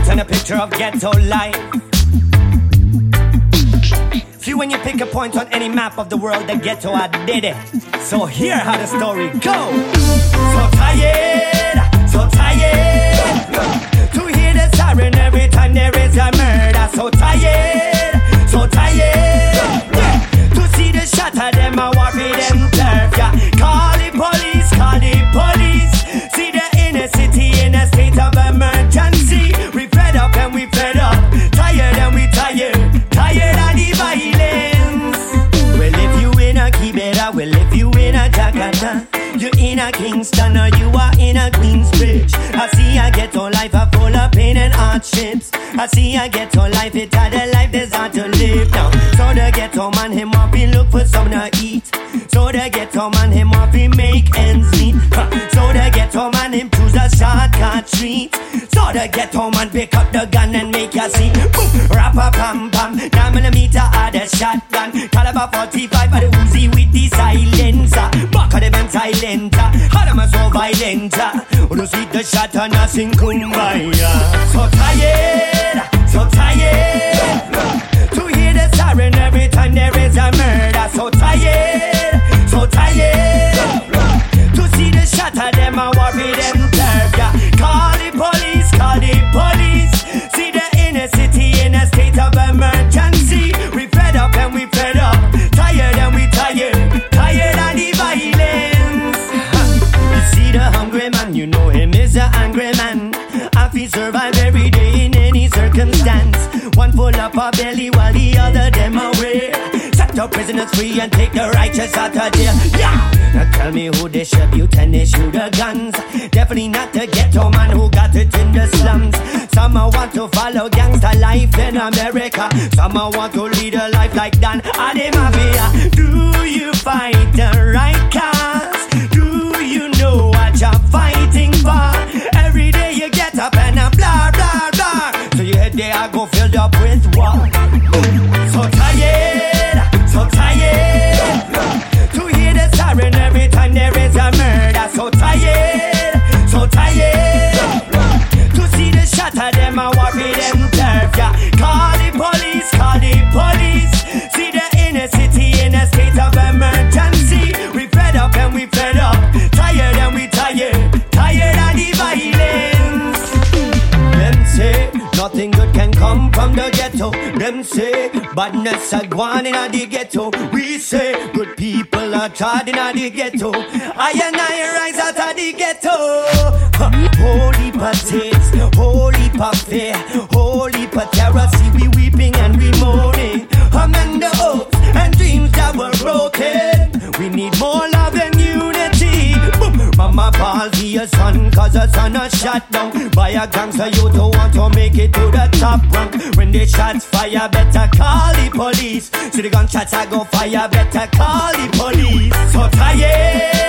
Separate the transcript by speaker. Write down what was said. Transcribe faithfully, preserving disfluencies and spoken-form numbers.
Speaker 1: painting a picture of ghetto life. See, when you pick a point on any map of the world, the ghetto, I did it. So here how the story go. So tired, so tired to hear the siren every time there is a murder. So tired, so tired to see the shot of them, I walk with them turf. Yeah. Call the police, call the police. See the inner city in a state of emergency. We fed up and we fed up, tired and we tired, tired of the violence. Well, if you in a Kibera, well, if you in a Jakarta, you in a Kingston or you are in a Queensbridge. I see I get on life, I full of pain and hardships. I see I get on life, it's hard a life there's hard to live now. So the ghetto man, him up, he look for something to eat. So the ghetto man, him up, he make ends meet. So the ghetto man, him choose a shortcut street. So the ghetto man, pick up the gun and make you see. Boom, rappa pam pam, nine millimeter of the shotgun. Caliber forty-five of the Uzi with the silencer. Back of the man silencer, how them a so violent. Oh, you see the shot and a sing kumbaya. So tired, so tired to hear the siren every time there is a murder. So tired, so tired to see the shot of them and what with them turf. Yeah. Call the police, call the police. See the inner city in a state of emergency. We fed up and we fed up, tired and we tired, tired of the violence. You see the hungry man, you know him is an angry man. I feel survive every day in any circumstance. One full up a belly while the other them away. Set your prisoners free and take the righteous out of jail. Yeah! Now tell me who distribute and issue the guns. Definitely not the ghetto man who got it in the slums. Some a want to follow gangster life in America. Some a want to lead a life like Dan Ademavia. Do you fight the right cause? Do you know what you're fighting for? Every day you get up and a blah blah blah. So your head there I go filled up with what? So tired, so tired to hear the siren every time there is a murder. So tired, so tired to see the shot of them and what with them turf. Yeah. Call the police, call the police. See the inner city in a state of emergency. We fed up and we fed up, tired and we tired, tired of the violence. Them say nothing good can come from the ghetto. Them say badness are gone in the ghetto. We say good people are tried in the ghetto. I and I rise out of the ghetto. Holy potatoes, holy parfait, holy terror. See we weeping and we moaning. Among the hopes and dreams that were broken. We need more love and unity. Boom. Mama balls your son, cause the son is shot down by a gangster. You don't want to make it to the top rank. When the shots fire, better call the police. See the gunshots I go fire, better call the police. So tired.